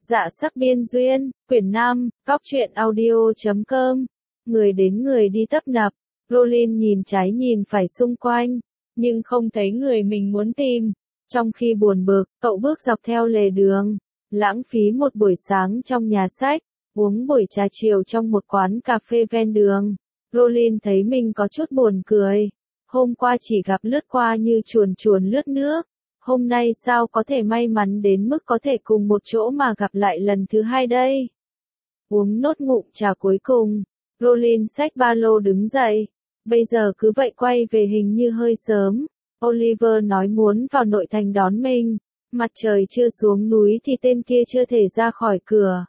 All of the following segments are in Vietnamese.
Dạ sắc biên duyên, quyển 5, góc truyện audio.com. Người đến người đi tấp nập, Rollin nhìn trái nhìn phải xung quanh, nhưng không thấy người mình muốn tìm. Trong khi buồn bực, cậu bước dọc theo lề đường, lãng phí một buổi sáng trong nhà sách, uống buổi trà chiều trong một quán cà phê ven đường. Rollin thấy mình có chút buồn cười. Hôm qua chỉ gặp lướt qua như chuồn chuồn lướt nước. Hôm nay sao có thể may mắn đến mức có thể cùng một chỗ mà gặp lại lần thứ hai đây? Uống nốt ngụm trà cuối cùng, Rollin xách ba lô đứng dậy. Bây giờ cứ vậy quay về hình như hơi sớm. Oliver nói muốn vào nội thành đón mình. Mặt trời chưa xuống núi thì tên kia chưa thể ra khỏi cửa.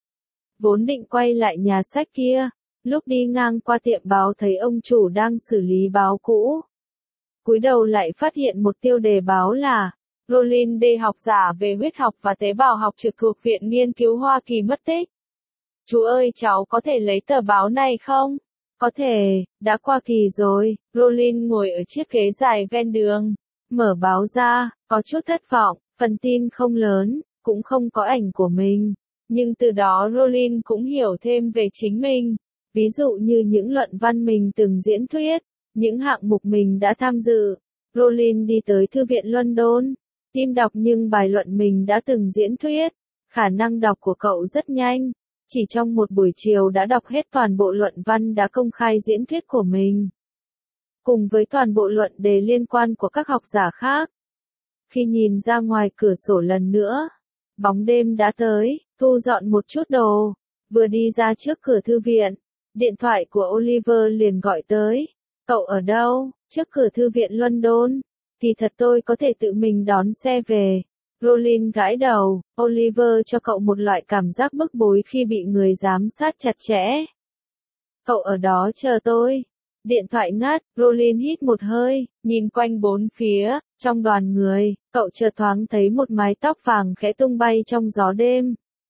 Vốn định quay lại nhà sách kia, lúc đi ngang qua tiệm báo thấy ông chủ đang xử lý báo cũ. Cúi đầu lại phát hiện một tiêu đề báo là Rollin D. học giả về huyết học và tế bào học trực thuộc Viện Nghiên cứu Hoa Kỳ mất tích. Chú ơi, cháu có thể lấy tờ báo này không? Có thể, đã qua kỳ rồi. Rollin ngồi ở chiếc ghế dài ven đường, mở báo ra, có chút thất vọng, phần tin không lớn, cũng không có ảnh của mình. Nhưng từ đó Rollin cũng hiểu thêm về chính mình, ví dụ như những luận văn mình từng diễn thuyết, những hạng mục mình đã tham dự. Rollin đi tới Thư viện London, tìm đọc những bài luận mình đã từng diễn thuyết. Khả năng đọc của cậu rất nhanh, chỉ trong một buổi chiều đã đọc hết toàn bộ luận văn đã công khai diễn thuyết của mình, cùng với toàn bộ luận đề liên quan của các học giả khác. Khi nhìn ra ngoài cửa sổ lần nữa, bóng đêm đã tới, thu dọn một chút đồ, vừa đi ra trước cửa thư viện, điện thoại của Oliver liền gọi tới. Cậu ở đâu? Trước cửa Thư viện London. Thì thật tôi có thể tự mình đón xe về. Rollin gãi đầu. Oliver cho cậu một loại cảm giác bức bối khi bị người giám sát chặt chẽ. Cậu ở đó chờ tôi. Điện thoại ngắt, Rollin hít một hơi, nhìn quanh bốn phía. Trong đoàn người, cậu chợt thoáng thấy một mái tóc vàng khẽ tung bay trong gió đêm.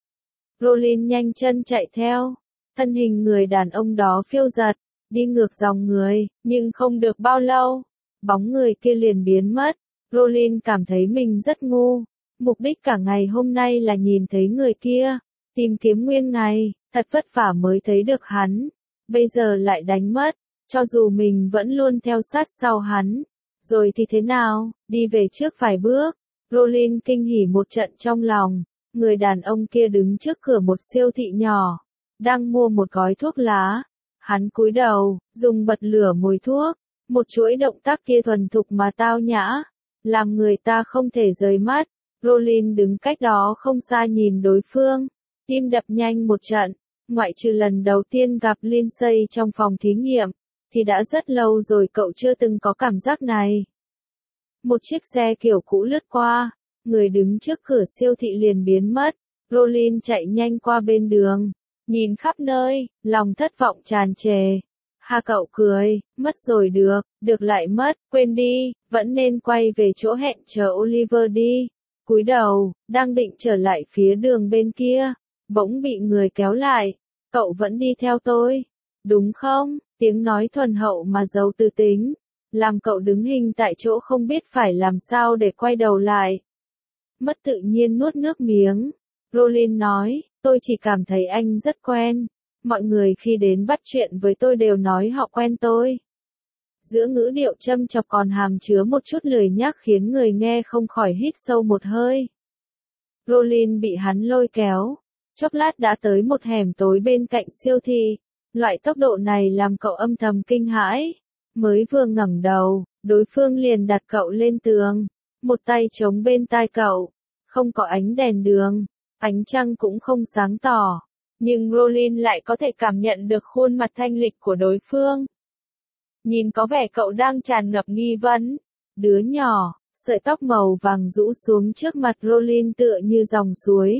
Rollin nhanh chân chạy theo. Thân hình người đàn ông đó phiêu dật, đi ngược dòng người, nhưng không được bao lâu, bóng người kia liền biến mất. Rollin cảm thấy mình rất ngu. Mục đích cả ngày hôm nay là nhìn thấy người kia, tìm kiếm nguyên ngày, thật vất vả mới thấy được hắn. Bây giờ lại đánh mất, cho dù mình vẫn luôn theo sát sau hắn. Rồi thì thế nào, đi về trước vài bước. Rollin kinh hỉ một trận trong lòng. Người đàn ông kia đứng trước cửa một siêu thị nhỏ, đang mua một gói thuốc lá. Hắn cúi đầu, dùng bật lửa mồi thuốc, một chuỗi động tác kia thuần thục mà tao nhã, làm người ta không thể rời mắt. Rollin đứng cách đó không xa nhìn đối phương, tim đập nhanh một trận. Ngoại trừ lần đầu tiên gặp Lindsay trong phòng thí nghiệm, thì đã rất lâu rồi cậu chưa từng có cảm giác này. Một chiếc xe kiểu cũ lướt qua, người đứng trước cửa siêu thị liền biến mất. Rollin chạy nhanh qua bên đường, nhìn khắp nơi, lòng thất vọng tràn trề. Ha, cậu cười, mất rồi được lại mất, quên đi, vẫn nên quay về chỗ hẹn chờ Oliver đi. Cúi đầu, đang định trở lại phía đường bên kia, bỗng bị người kéo lại. Cậu vẫn đi theo tôi, đúng không? Tiếng nói thuần hậu mà giàu tư tính, làm cậu đứng hình tại chỗ không biết phải làm sao để quay đầu lại. Mất tự nhiên nuốt nước miếng. Rollin nói, tôi chỉ cảm thấy anh rất quen. Mọi người khi đến bắt chuyện với tôi đều nói họ quen tôi. Giữa ngữ điệu châm chọc còn hàm chứa một chút lười nhác khiến người nghe không khỏi hít sâu một hơi. Rollin bị hắn lôi kéo. Chốc lát đã tới một hẻm tối bên cạnh siêu thị. Loại tốc độ này làm cậu âm thầm kinh hãi. Mới vừa ngẩng đầu, đối phương liền đặt cậu lên tường. Một tay chống bên tai cậu. Không có ánh đèn đường. Ánh trăng cũng không sáng tỏ, nhưng Rollin lại có thể cảm nhận được khuôn mặt thanh lịch của đối phương. Nhìn có vẻ cậu đang tràn ngập nghi vấn. Đứa nhỏ, sợi tóc màu vàng rũ xuống trước mặt Rollin tựa như dòng suối.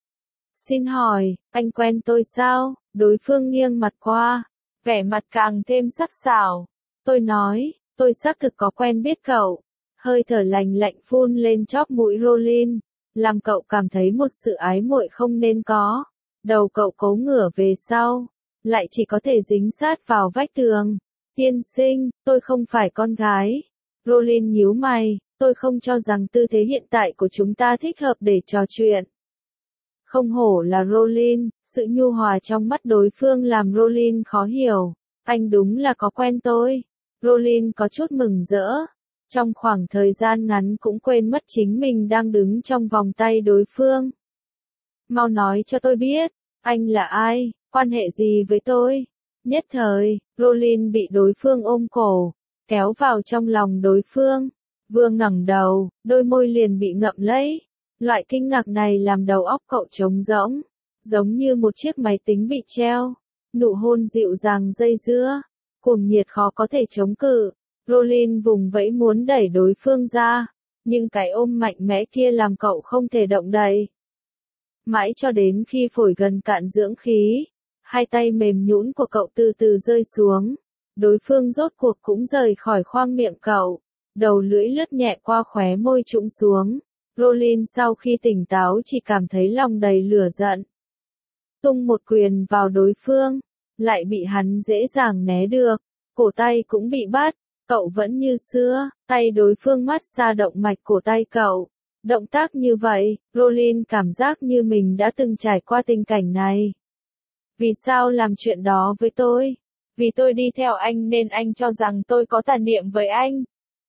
Xin hỏi, anh quen tôi sao? Đối phương nghiêng mặt qua, vẻ mặt càng thêm sắc sảo. Tôi nói, tôi xác thực có quen biết cậu. Hơi thở lạnh lạnh phun lên chóp mũi Rollin, làm cậu cảm thấy một sự ái muội không nên có. Đầu cậu cố ngửa về sau, lại chỉ có thể dính sát vào vách tường. Tiên sinh, tôi không phải con gái. Rollin nhíu mày, tôi không cho rằng tư thế hiện tại của chúng ta thích hợp để trò chuyện. Không hổ là Rollin, sự nhu hòa trong mắt đối phương làm Rollin khó hiểu. Anh đúng là có quen tôi. Rollin có chút mừng rỡ. Trong khoảng thời gian ngắn cũng quên mất chính mình đang đứng trong vòng tay đối phương. Mau nói cho tôi biết, anh là ai, quan hệ gì với tôi? Nhất thời, Rollin bị đối phương ôm cổ, kéo vào trong lòng đối phương. Vừa ngẩng đầu, đôi môi liền bị ngậm lấy. Loại kinh ngạc này làm đầu óc cậu trống rỗng, giống như một chiếc máy tính bị treo. Nụ hôn dịu dàng dây dưa, cuồng nhiệt khó có thể chống cự. Rollin vùng vẫy muốn đẩy đối phương ra, nhưng cái ôm mạnh mẽ kia làm cậu không thể động đậy. Mãi cho đến khi phổi gần cạn dưỡng khí, hai tay mềm nhũn của cậu từ từ rơi xuống, đối phương rốt cuộc cũng rời khỏi khoang miệng cậu, đầu lưỡi lướt nhẹ qua khóe môi trũng xuống. Rollin sau khi tỉnh táo chỉ cảm thấy lòng đầy lửa giận. Tung một quyền vào đối phương, lại bị hắn dễ dàng né được, cổ tay cũng bị bắt, cậu vẫn như xưa, tay đối phương mát xa động mạch cổ tay cậu. Động tác như vậy, Rollin cảm giác như mình đã từng trải qua tình cảnh này. Vì sao làm chuyện đó với tôi? Vì tôi đi theo anh nên anh cho rằng tôi có tà niệm với anh.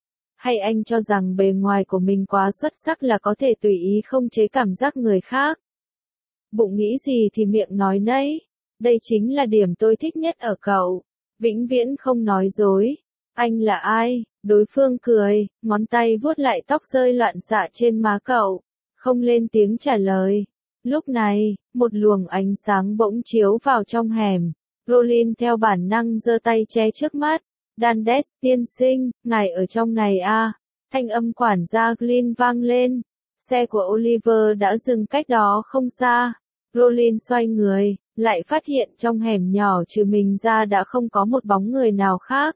Hay anh cho rằng bề ngoài của mình quá xuất sắc là có thể tùy ý không chế cảm giác người khác? Bụng nghĩ gì thì miệng nói nấy. Đây chính là điểm tôi thích nhất ở cậu. Vĩnh viễn không nói dối. Anh là ai? Đối phương cười, ngón tay vuốt lại tóc rơi loạn xạ trên má cậu. Không lên tiếng trả lời. Lúc này, một luồng ánh sáng bỗng chiếu vào trong hẻm. Rollin theo bản năng giơ tay che trước mắt. Dandes tiên sinh, ngài ở trong này à? Thanh âm quản gia Glynn vang lên. Xe của Oliver đã dừng cách đó không xa. Rollin xoay người, lại phát hiện trong hẻm nhỏ trừ mình ra đã không có một bóng người nào khác.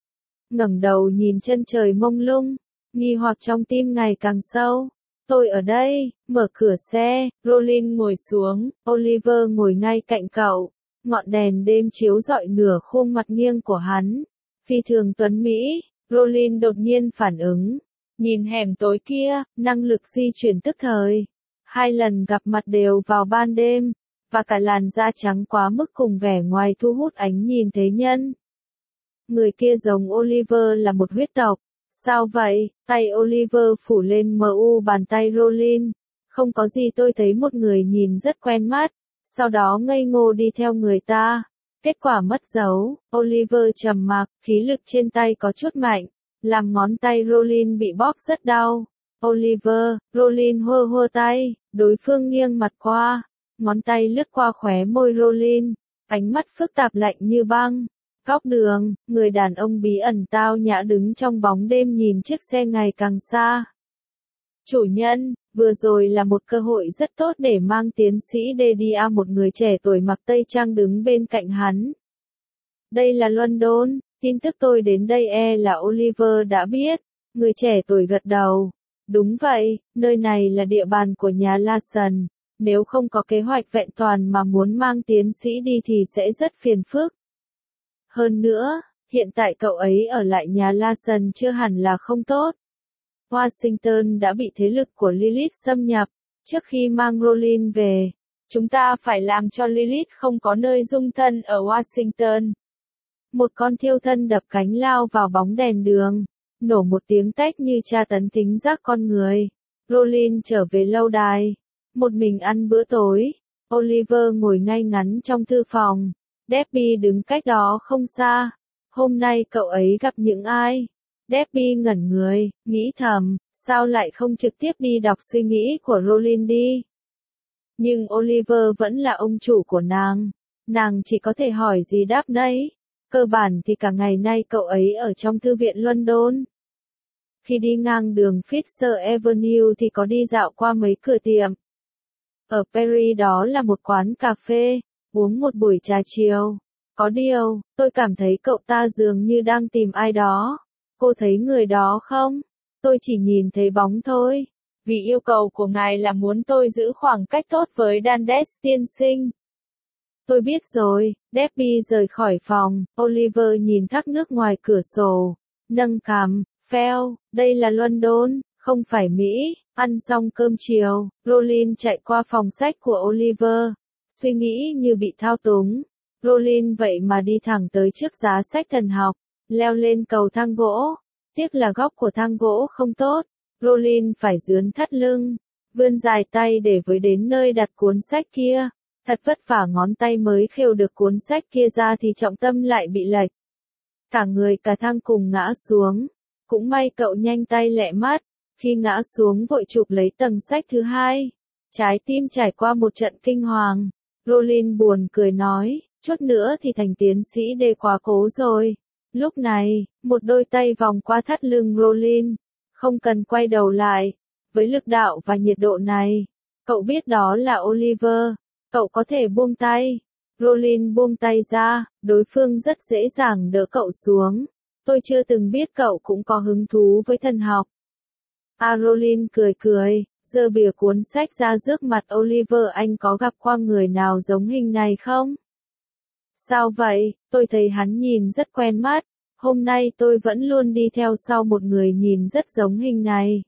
Ngẩng đầu nhìn chân trời mông lung, nghi hoặc trong tim ngày càng sâu. Tôi ở đây, mở cửa xe, Rollin ngồi xuống, Oliver ngồi ngay cạnh cậu. Ngọn đèn đêm chiếu rọi nửa khuôn mặt nghiêng của hắn. Phi thường tuấn Mỹ, Rollin đột nhiên phản ứng. Nhìn hẻm tối kia, năng lực di chuyển tức thời. 2 lần gặp mặt đều vào ban đêm, và cả làn da trắng quá mức cùng vẻ ngoài thu hút ánh nhìn thế nhân. Người kia giống Oliver là một huyết tộc. Sao vậy? Tay Oliver phủ lên bàn tay Rollin. Không có gì, tôi thấy một người nhìn rất quen mắt, sau đó ngây ngô đi theo người ta. Kết quả mất dấu, Oliver trầm mặc, khí lực trên tay có chút mạnh, làm ngón tay Rollin bị bóp rất đau. Oliver, Rollin hơ tay, đối phương nghiêng mặt qua, ngón tay lướt qua khóe môi Rollin, ánh mắt phức tạp lạnh như băng. Góc đường, người đàn ông bí ẩn tao nhã đứng trong bóng đêm nhìn chiếc xe ngày càng xa. Chủ nhân, vừa rồi là một cơ hội rất tốt để mang tiến sĩ Dedia, một người trẻ tuổi mặc tây trang đứng bên cạnh hắn. Đây là London, tin tức tôi đến đây là Oliver đã biết. Người trẻ tuổi gật đầu. Đúng vậy, nơi này là địa bàn của nhà Lawson. Nếu không có kế hoạch vẹn toàn mà muốn mang tiến sĩ đi thì sẽ rất phiền phức. Hơn nữa, hiện tại cậu ấy ở lại nhà Lawson chưa hẳn là không tốt. Washington đã bị thế lực của Lilith xâm nhập. Trước khi mang Rollin về, chúng ta phải làm cho Lilith không có nơi dung thân ở Washington. Một con thiêu thân đập cánh lao vào bóng đèn đường, nổ một tiếng tách như tra tấn thính giác con người. Rollin trở về lâu đài, một mình ăn bữa tối. Oliver ngồi ngay ngắn trong thư phòng. Debbie đứng cách đó không xa. Hôm nay cậu ấy gặp những ai? Debbie ngẩn người, nghĩ thầm, sao lại không trực tiếp đi đọc suy nghĩ của Rollin đi? Nhưng Oliver vẫn là ông chủ của nàng chỉ có thể hỏi gì đáp nấy. Cơ bản thì cả ngày nay cậu ấy ở trong thư viện London. Khi đi ngang đường Fisher Avenue thì có đi dạo qua mấy cửa tiệm. Ở Paris đó là một quán cà phê, uống một buổi trà chiều. Có điều, tôi cảm thấy cậu ta dường như đang tìm ai đó. Cô thấy người đó không? Tôi chỉ nhìn thấy bóng thôi. Vì yêu cầu của ngài là muốn tôi giữ khoảng cách tốt với Dandes tiên sinh. Tôi biết rồi. Debbie rời khỏi phòng. Oliver nhìn thác nước ngoài cửa sổ, nâng cằm. Phèo, đây là London, Không phải Mỹ. Ăn xong cơm chiều, Rollin chạy qua phòng sách của Oliver. Suy nghĩ như bị thao túng. Rollin vậy mà đi thẳng tới trước giá sách thần học, leo lên cầu thang gỗ. Tiếc là góc của thang gỗ không tốt. Rollin phải dướn thắt lưng, vươn dài tay để với đến nơi đặt cuốn sách kia. Thật vất vả ngón tay mới khều được cuốn sách kia ra thì trọng tâm lại bị lệch. Cả người cả thang cùng ngã xuống. Cũng may cậu nhanh tay lẹ mắt. Khi ngã xuống vội chụp lấy tầng sách thứ hai. Trái tim trải qua một trận kinh hoàng. Rollin buồn cười nói, chút nữa thì thành tiến sĩ đề quá cố rồi. Lúc này, một đôi tay vòng qua thắt lưng Rollin. Không cần quay đầu lại. Với lực đạo và nhiệt độ này, cậu biết đó là Oliver. Cậu có thể buông tay. Rollin buông tay ra, đối phương rất dễ dàng đỡ cậu xuống. Tôi chưa từng biết cậu cũng có hứng thú với thần học. Rollin cười cười, giơ bìa cuốn sách ra trước mặt Oliver. Anh có gặp qua người nào giống hình này không? Sao vậy? Tôi thấy hắn nhìn rất quen mắt. Hôm nay tôi vẫn luôn đi theo sau một người nhìn rất giống hình này.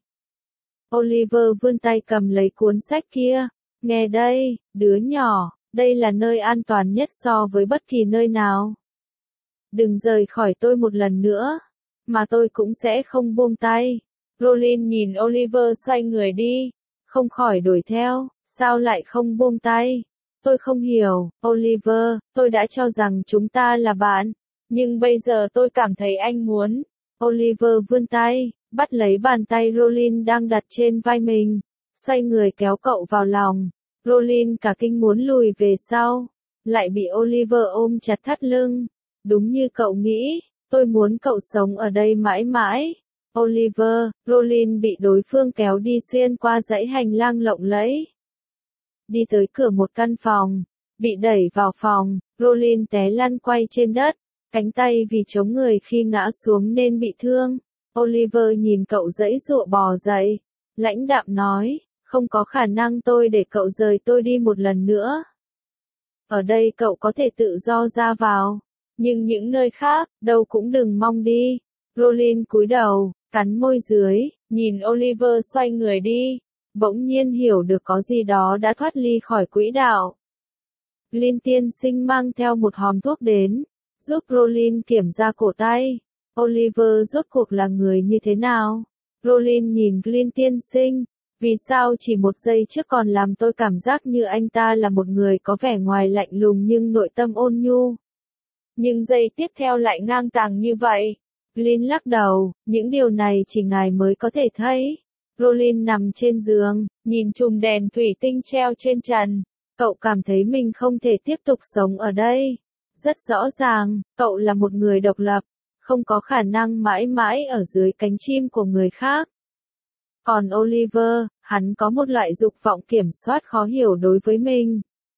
Oliver vươn tay cầm lấy cuốn sách kia. Nghe đây, đứa nhỏ, đây là nơi an toàn nhất so với bất kỳ nơi nào. Đừng rời khỏi tôi một lần nữa, mà tôi cũng sẽ không buông tay. Rollin nhìn Oliver xoay người đi, không khỏi đuổi theo, sao lại không buông tay? Tôi không hiểu, Oliver, tôi đã cho rằng chúng ta là bạn, nhưng bây giờ tôi cảm thấy anh muốn. Oliver vươn tay, bắt lấy bàn tay Rollin đang đặt trên vai mình, xoay người kéo cậu vào lòng. Rollin cả kinh muốn lùi về sau, lại bị Oliver ôm chặt thắt lưng. Đúng như cậu nghĩ, tôi muốn cậu sống ở đây mãi mãi. Oliver, Rollin bị đối phương kéo đi xuyên qua dãy hành lang lộng lẫy. Đi tới cửa một căn phòng, bị đẩy vào phòng, Rollin té lăn quay trên đất, cánh tay vì chống người khi ngã xuống nên bị thương. Oliver nhìn cậu giãy giụa bò dậy, lãnh đạm nói, không có khả năng tôi để cậu rời tôi đi một lần nữa. Ở đây cậu có thể tự do ra vào, nhưng những nơi khác, đâu cũng đừng mong đi. Rollin cúi đầu, cắn môi dưới, nhìn Oliver xoay người đi, bỗng nhiên hiểu được có gì đó đã thoát ly khỏi quỹ đạo. Glynn tiên sinh mang theo một hòm thuốc đến, giúp Rollin kiểm tra cổ tay. Oliver rốt cuộc là người như thế nào? Rollin nhìn Glynn tiên sinh, vì sao chỉ một giây trước còn làm tôi cảm giác như anh ta là một người có vẻ ngoài lạnh lùng nhưng nội tâm ôn nhu. Nhưng giây tiếp theo lại ngang tàng như vậy. Glynn lắc đầu, những điều này chỉ ngài mới có thể thấy. Rollin nằm trên giường, nhìn chùm đèn thủy tinh treo trên trần. Cậu cảm thấy mình không thể tiếp tục sống ở đây. Rất rõ ràng, cậu là một người độc lập, không có khả năng mãi mãi ở dưới cánh chim của người khác. Còn Oliver, hắn có một loại dục vọng kiểm soát khó hiểu đối với mình.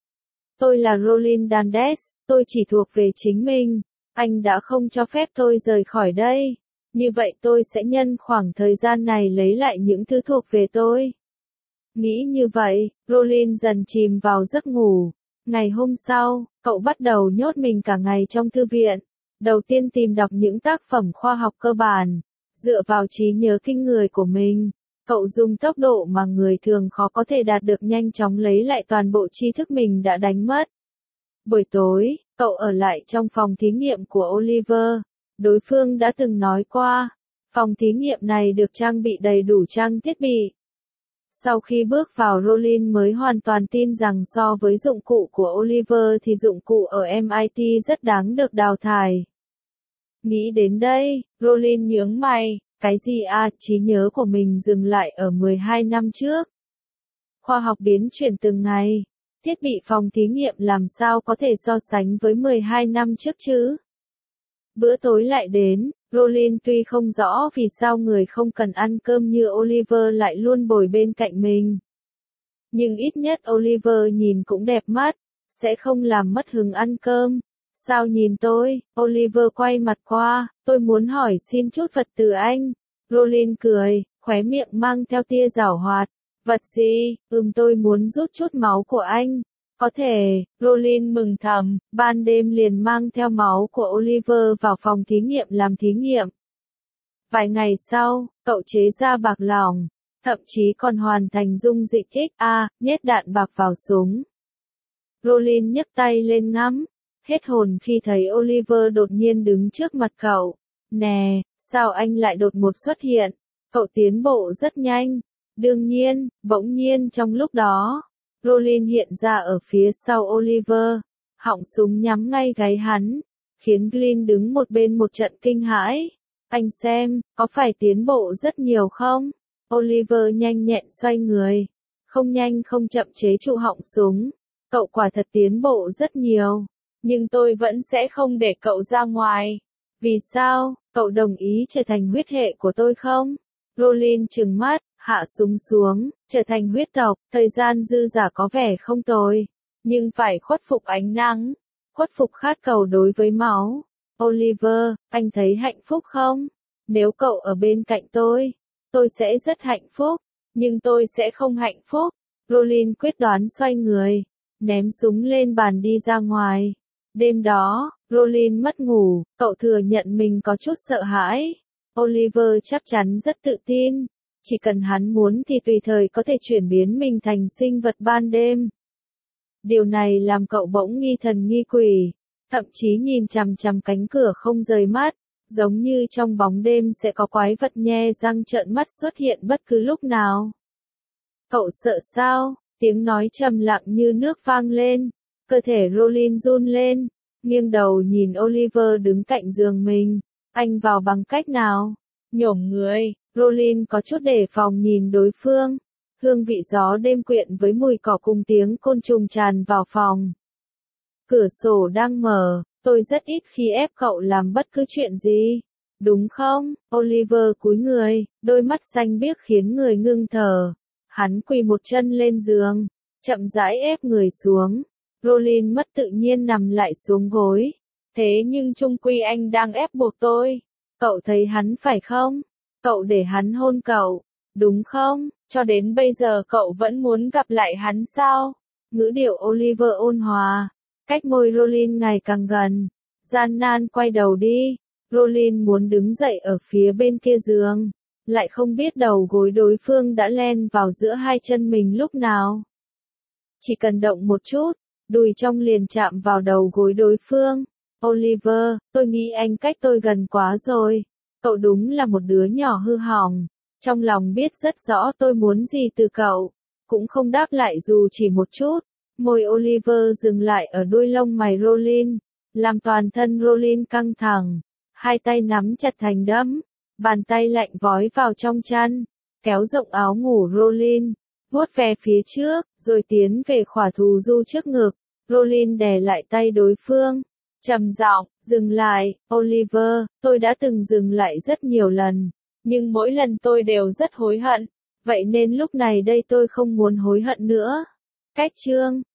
Tôi là Rollin Dandes, tôi chỉ thuộc về chính mình. Anh đã không cho phép tôi rời khỏi đây. Như vậy tôi sẽ nhân khoảng thời gian này lấy lại những thứ thuộc về tôi. Nghĩ như vậy, Rollin dần chìm vào giấc ngủ. Ngày hôm sau, cậu bắt đầu nhốt mình cả ngày trong thư viện. Đầu tiên tìm đọc những tác phẩm khoa học cơ bản. Dựa vào trí nhớ kinh người của mình, cậu dùng tốc độ mà người thường khó có thể đạt được nhanh chóng lấy lại toàn bộ tri thức mình đã đánh mất. Buổi tối, cậu ở lại trong phòng thí nghiệm của Oliver. Đối phương đã từng nói qua, phòng thí nghiệm này được trang bị đầy đủ trang thiết bị. Sau khi bước vào Rollin mới hoàn toàn tin rằng so với dụng cụ của Oliver thì dụng cụ ở MIT rất đáng được đào thải. Nghĩ đến đây, Rollin nhướng mày, cái gì trí nhớ của mình dừng lại ở 12 năm trước. Khoa học biến chuyển từng ngày, thiết bị phòng thí nghiệm làm sao có thể so sánh với 12 năm trước chứ? Bữa tối lại đến, Rollin tuy không rõ vì sao người không cần ăn cơm như Oliver lại luôn bồi bên cạnh mình. Nhưng ít nhất Oliver nhìn cũng đẹp mắt, sẽ không làm mất hứng ăn cơm. Sao nhìn tôi? Oliver quay mặt qua, tôi muốn hỏi xin chút vật từ anh. Rollin cười, khóe miệng mang theo tia giảo hoạt. Vật gì? Tôi muốn rút chút máu của anh. Có thể, Rollin mừng thầm, ban đêm liền mang theo máu của Oliver vào phòng thí nghiệm làm thí nghiệm. Vài ngày sau, cậu chế ra bạc lỏng, thậm chí còn hoàn thành dung dịch XA, nhét đạn bạc vào súng. Rollin nhấc tay lên ngắm, hết hồn khi thấy Oliver đột nhiên đứng trước mặt cậu. Nè, sao anh lại đột ngột xuất hiện? Cậu tiến bộ rất nhanh. Đương nhiên, bỗng nhiên trong lúc đó, Rollin hiện ra ở phía sau Oliver, họng súng nhắm ngay gáy hắn, khiến Glynn đứng một bên một trận kinh hãi. Anh xem, có phải tiến bộ rất nhiều không? Oliver nhanh nhẹn xoay người, không nhanh không chậm chế trụ họng súng. Cậu quả thật tiến bộ rất nhiều, nhưng tôi vẫn sẽ không để cậu ra ngoài. Vì sao, cậu đồng ý trở thành huyết hệ của tôi không? Rollin trừng mắt, hạ súng xuống, trở thành huyết tộc, thời gian dư giả có vẻ không tồi, nhưng phải khuất phục ánh nắng, khuất phục khát cầu đối với máu. Oliver, anh thấy hạnh phúc không? Nếu cậu ở bên cạnh tôi sẽ rất hạnh phúc, nhưng tôi sẽ không hạnh phúc. Rollin quyết đoán xoay người, ném súng lên bàn đi ra ngoài. Đêm đó, Rollin mất ngủ, cậu thừa nhận mình có chút sợ hãi. Oliver chắc chắn rất tự tin, chỉ cần hắn muốn thì tùy thời có thể chuyển biến mình thành sinh vật ban đêm. Điều này làm cậu bỗng nghi thần nghi quỷ, thậm chí nhìn chằm chằm cánh cửa không rời mắt, giống như trong bóng đêm sẽ có quái vật nhe răng trợn mắt xuất hiện bất cứ lúc nào. Cậu sợ sao? Tiếng nói trầm lặng như nước vang lên, cơ thể Rollin run lên, nghiêng đầu nhìn Oliver đứng cạnh giường mình. Anh vào bằng cách nào? Nhổm người, Rollin có chút đề phòng nhìn đối phương. Hương vị gió đêm quyện với mùi cỏ cùng tiếng côn trùng tràn vào phòng. Cửa sổ đang mở, tôi rất ít khi ép cậu làm bất cứ chuyện gì. Đúng không? Oliver cúi người, đôi mắt xanh biếc khiến người ngưng thở. Hắn quỳ một chân lên giường, chậm rãi ép người xuống. Rollin mất tự nhiên nằm lại xuống gối. Thế nhưng chung quy anh đang ép buộc tôi. Cậu thấy hắn phải không? Cậu để hắn hôn cậu, đúng không? Cho đến bây giờ cậu vẫn muốn gặp lại hắn sao? Ngữ điệu Oliver ôn hòa, cách môi Rollin ngày càng gần. Gian nan quay đầu đi. Rollin muốn đứng dậy ở phía bên kia giường, lại không biết đầu gối đối phương đã len vào giữa hai chân mình lúc nào. Chỉ cần động một chút, đùi trong liền chạm vào đầu gối đối phương. Oliver, tôi nghĩ anh cách tôi gần quá rồi. Cậu đúng là một đứa nhỏ hư hỏng. Trong lòng biết rất rõ tôi muốn gì từ cậu. Cũng không đáp lại dù chỉ một chút. Môi Oliver dừng lại ở đuôi lông mày Rollin, làm toàn thân Rollin căng thẳng. Hai tay nắm chặt thành đấm. Bàn tay lạnh vói vào trong chăn, kéo rộng áo ngủ Rollin, vuốt về phía trước, rồi tiến về khỏa thù du trước ngực. Rollin đè lại tay đối phương, trầm giọng, dừng lại. Oliver, tôi đã từng dừng lại rất nhiều lần, nhưng mỗi lần tôi đều rất hối hận, vậy nên lúc này đây tôi không muốn hối hận nữa. Cách chương